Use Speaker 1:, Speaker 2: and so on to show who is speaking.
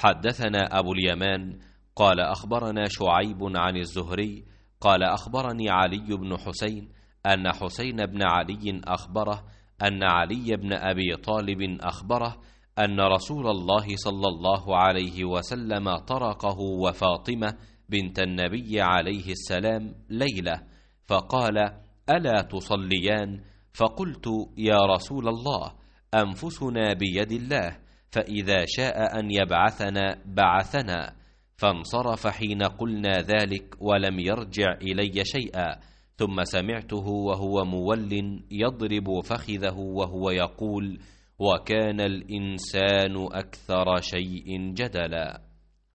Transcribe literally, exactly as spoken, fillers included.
Speaker 1: حدثنا أبو اليمان قال أخبرنا شعيب عن الزهري قال أخبرني علي بن حسين أن حسين بن علي أخبره أن علي بن أبي طالب أخبره أن رسول الله صلى الله عليه وسلم طرقه وفاطمة بنت النبي عليه السلام ليلة فقال: ألا تصليان؟ فقلت: يا رسول الله، أنفسنا بيد الله، فإذا شاء أن يبعثنا بعثنا. فانصرف حين قلنا ذلك ولم يرجع إلي شيئا، ثم سمعته وهو مول يضرب فخذه وهو يقول: وكان الإنسان أكثر شيء جدلا.